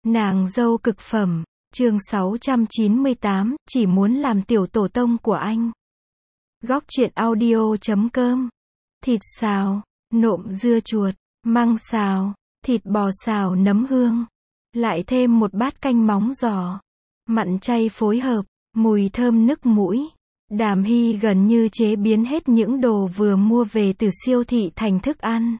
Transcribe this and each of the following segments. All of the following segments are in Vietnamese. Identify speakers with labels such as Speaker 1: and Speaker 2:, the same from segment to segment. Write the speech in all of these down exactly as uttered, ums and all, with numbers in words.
Speaker 1: Nàng dâu cực phẩm, chương sáu trăm chín mươi tám, chỉ muốn làm tiểu tổ tông của anh. Góc truyện audio chấm com. Thịt xào, nộm dưa chuột, măng xào, thịt bò xào nấm hương. Lại thêm một bát canh móng giò. Mặn chay phối hợp, mùi thơm nức mũi. Đàm Hy gần như chế biến hết những đồ vừa mua về từ siêu thị thành thức ăn.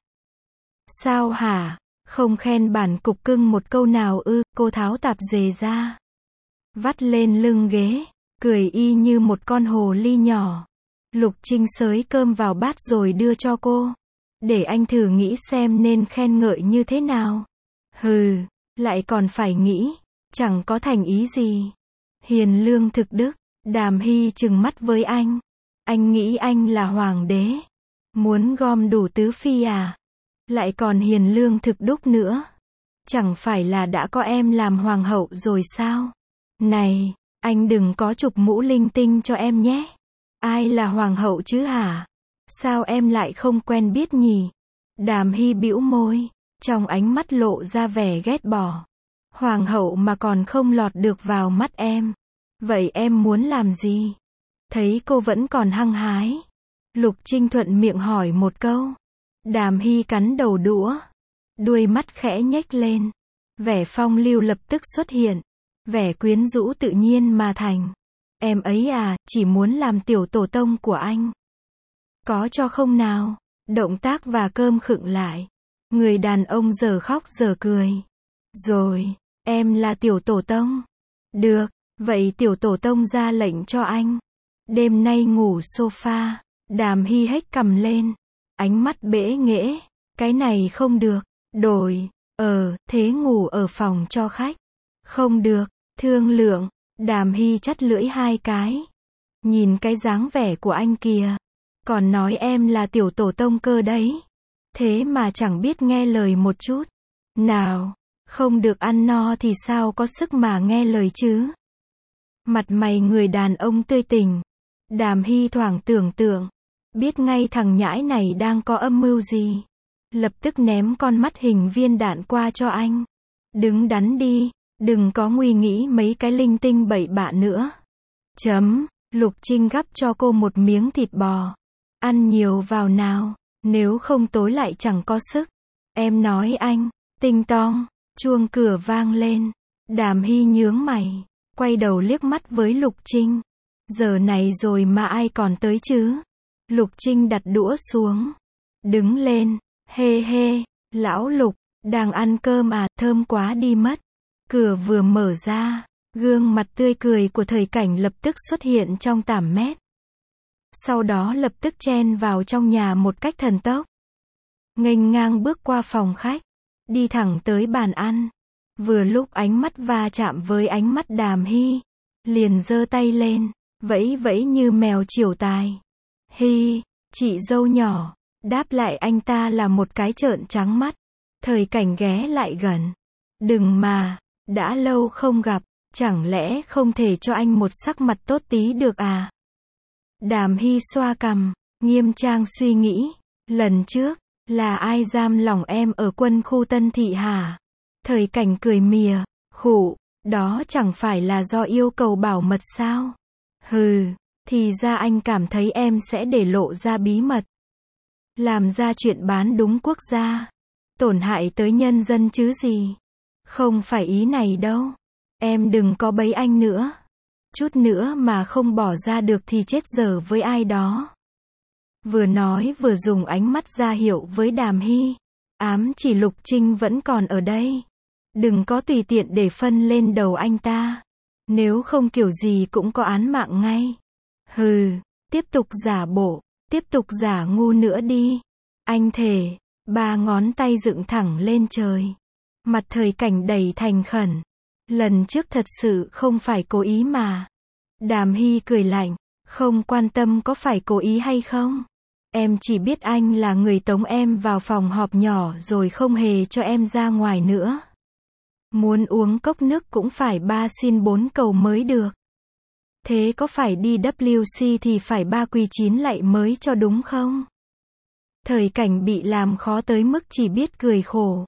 Speaker 1: Sao hả? Không khen bản cục cưng một câu nào ư? Cô tháo tạp dề ra, vắt lên lưng ghế, cười y như một con hồ ly nhỏ. Lục Trinh xới cơm vào bát rồi đưa cho cô. Để anh thử nghĩ xem nên khen ngợi như thế nào. Hừ, lại còn phải nghĩ, chẳng có thành ý gì. Hiền lương thực đức. Đàm Hy trừng mắt với anh. Anh nghĩ anh là hoàng đế, muốn gom đủ tứ phi à? Lại còn hiền lương thực đức nữa. Chẳng phải là đã có em làm hoàng hậu rồi sao? Này, anh đừng có chụp mũ linh tinh cho em nhé. Ai là hoàng hậu chứ hả? Sao em lại không quen biết nhỉ? Đàm Hy bĩu môi, trong ánh mắt lộ ra vẻ ghét bỏ. Hoàng hậu mà còn không lọt được vào mắt em. Vậy em muốn làm gì? Thấy cô vẫn còn hăng hái, Lục Trinh thuận miệng hỏi một câu. Đàm Hy cắn đầu đũa, đuôi mắt khẽ nhếch lên. Vẻ phong lưu lập tức xuất hiện, vẻ quyến rũ tự nhiên mà thành. Em ấy à, chỉ muốn làm tiểu tổ tông của anh. Có cho không nào? Động tác và cơm khựng lại. Người đàn ông giờ khóc giờ cười. Rồi, em là tiểu tổ tông. Được, vậy tiểu tổ tông ra lệnh cho anh. Đêm nay ngủ sofa. Đàm Hy hếch cằm lên, ánh mắt bẽ nghễ. Cái này không được. Đổi, ờ, thế ngủ ở phòng cho khách. Không được, thương lượng. Đàm Hy chắt lưỡi hai cái. Nhìn cái dáng vẻ của anh kìa. Còn nói em là tiểu tổ tông cơ đấy. Thế mà chẳng biết nghe lời một chút. Nào, không được ăn no thì sao có sức mà nghe lời chứ? Mặt mày người đàn ông tươi tỉnh. Đàm Hy thoảng tưởng tượng, biết ngay thằng nhãi này đang có âm mưu gì. Lập tức ném con mắt hình viên đạn qua cho anh. Đứng đắn đi, đừng có nguy nghĩ mấy cái linh tinh bậy bạ nữa. Chấm, Lục Trinh gắp cho cô một miếng thịt bò. Ăn nhiều vào nào, nếu không tối lại chẳng có sức. Em nói anh, tinh tong, chuông cửa vang lên. Đàm Hy nhướng mày, quay đầu liếc mắt với Lục Trinh. Giờ này rồi mà ai còn tới chứ? Lục Trinh đặt đũa xuống, đứng lên, hê hê, lão Lục, đang ăn cơm à, thơm quá đi mất. Cửa vừa mở ra, gương mặt tươi cười của Thời Cảnh lập tức xuất hiện trong tảm mét. Sau đó lập tức chen vào trong nhà một cách thần tốc. Nghênh ngang bước qua phòng khách, đi thẳng tới bàn ăn. Vừa lúc ánh mắt va chạm với ánh mắt Đàm Hy, liền giơ tay lên, vẫy vẫy như mèo chiều tài. Hy, chị dâu nhỏ, đáp lại anh ta là một cái trợn trắng mắt. Thời Cảnh ghé lại gần. Đừng mà, đã lâu không gặp, chẳng lẽ không thể cho anh một sắc mặt tốt tí được à? Đàm Hy xoa cằm, nghiêm trang suy nghĩ. Lần trước, là ai giam lỏng em ở quân khu Tân Thị hả? Thời Cảnh cười mỉa, khụ, đó chẳng phải là do yêu cầu bảo mật sao? Hừ, thì ra anh cảm thấy em sẽ để lộ ra bí mật. Làm ra chuyện bán đúng quốc gia, tổn hại tới nhân dân chứ gì. Không phải ý này đâu. Em đừng có bấy anh nữa. Chút nữa mà không bỏ ra được thì chết dở với ai đó. Vừa nói vừa dùng ánh mắt ra hiệu với Đàm Hy, ám chỉ Lục Trinh vẫn còn ở đây. Đừng có tùy tiện để phân lên đầu anh ta. Nếu không kiểu gì cũng có án mạng ngay. Hừ, tiếp tục giả bộ, tiếp tục giả ngu nữa đi. Anh thề, ba ngón tay dựng thẳng lên trời. Mặt Thời Cảnh đầy thành khẩn. Lần trước thật sự không phải cố ý mà. Đàm Hy cười lạnh, không quan tâm có phải cố ý hay không. Em chỉ biết anh là người tống em vào phòng họp nhỏ rồi không hề cho em ra ngoài nữa. Muốn uống cốc nước cũng phải ba xin bốn cầu mới được. Thế có phải đi W C thì phải ba quỳ chín lạy mới cho đúng không? Thời Cảnh bị làm khó tới mức chỉ biết cười khổ.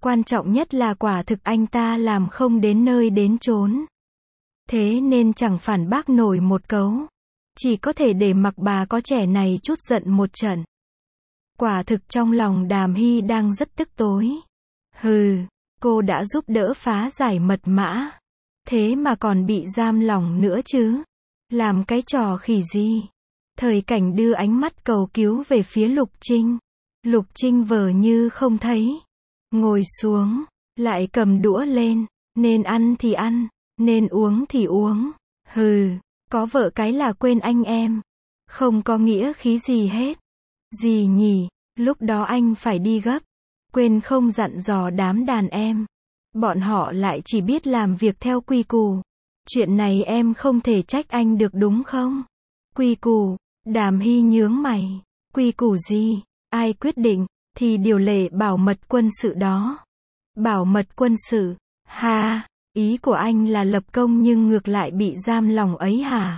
Speaker 1: Quan trọng nhất là quả thực anh ta làm không đến nơi đến chốn. Thế nên chẳng phản bác nổi một câu. Chỉ có thể để mặc bà có trẻ này chút giận một trận. Quả thực trong lòng Đàm Hy đang rất tức tối. Hừ, cô đã giúp đỡ phá giải mật mã. Thế mà còn bị giam lỏng nữa chứ. Làm cái trò khỉ gì. Thời Cảnh đưa ánh mắt cầu cứu về phía Lục Trinh. Lục Trinh vờ như không thấy. Ngồi xuống, lại cầm đũa lên. Nên ăn thì ăn, nên uống thì uống. Hừ, có vợ cái là quên anh em. Không có nghĩa khí gì hết. Gì nhỉ, lúc đó anh phải đi gấp. Quên không dặn dò đám đàn em. Bọn họ lại chỉ biết làm việc theo quy củ. Chuyện này em không thể trách anh được đúng không? Quy củ, Đàm Hy nhướng mày. Quy củ gì? Ai quyết định? Thì điều lệ bảo mật quân sự đó. Bảo mật quân sự? Ha, ý của anh là lập công nhưng ngược lại bị giam lòng ấy hả?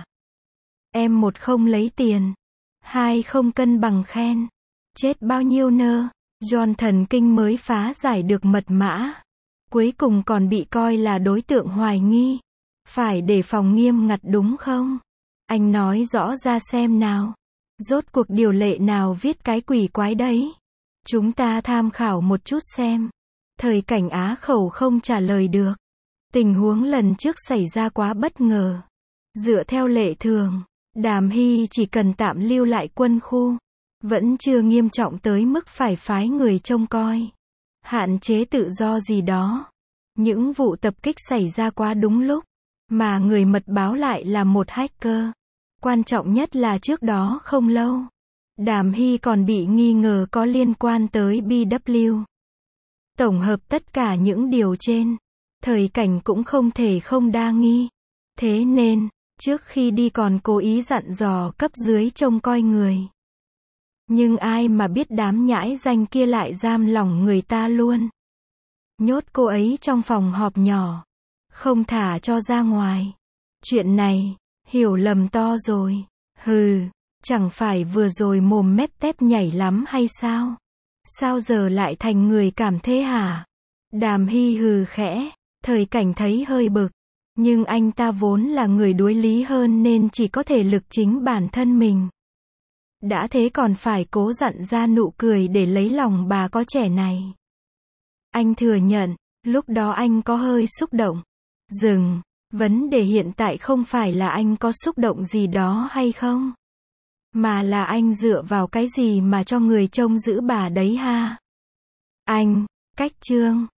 Speaker 1: Em một không lấy tiền. Hai không cân bằng khen. Chết bao nhiêu nơ. John thần kinh mới phá giải được mật mã. Cuối cùng còn bị coi là đối tượng hoài nghi. Phải đề phòng nghiêm ngặt đúng không? Anh nói rõ ra xem nào. Rốt cuộc điều lệ nào viết cái quỷ quái đấy? Chúng ta tham khảo một chút xem. Thời Cảnh á khẩu không trả lời được. Tình huống lần trước xảy ra quá bất ngờ. Dựa theo lệ thường, Đàm Hy chỉ cần tạm lưu lại quân khu. Vẫn chưa nghiêm trọng tới mức phải phái người trông coi. Hạn chế tự do gì đó. Những vụ tập kích xảy ra quá đúng lúc. Mà người mật báo lại là một hacker. Quan trọng nhất là trước đó không lâu. Đàm Hy còn bị nghi ngờ có liên quan tới bê vê. Tổng hợp tất cả những điều trên. Thời Cảnh cũng không thể không đa nghi. Thế nên, trước khi đi còn cố ý dặn dò cấp dưới trông coi người. Nhưng ai mà biết đám nhãi danh kia lại giam lỏng người ta luôn. Nhốt cô ấy trong phòng họp nhỏ. Không thả cho ra ngoài. Chuyện này, hiểu lầm to rồi. Hừ, chẳng phải vừa rồi mồm mép tép nhảy lắm hay sao? Sao giờ lại thành người cảm thế hả? Đàm Hy hừ khẽ. Thời Cảnh thấy hơi bực. Nhưng anh ta vốn là người đuối lý hơn nên chỉ có thể lực chính bản thân mình. Đã thế còn phải cố dặn ra nụ cười để lấy lòng bà có trẻ này. Anh thừa nhận, lúc đó anh có hơi xúc động. Dừng, vấn đề hiện tại không phải là anh có xúc động gì đó hay không. Mà là anh dựa vào cái gì mà cho người trông giữ bà đấy ha. Anh, cách trương.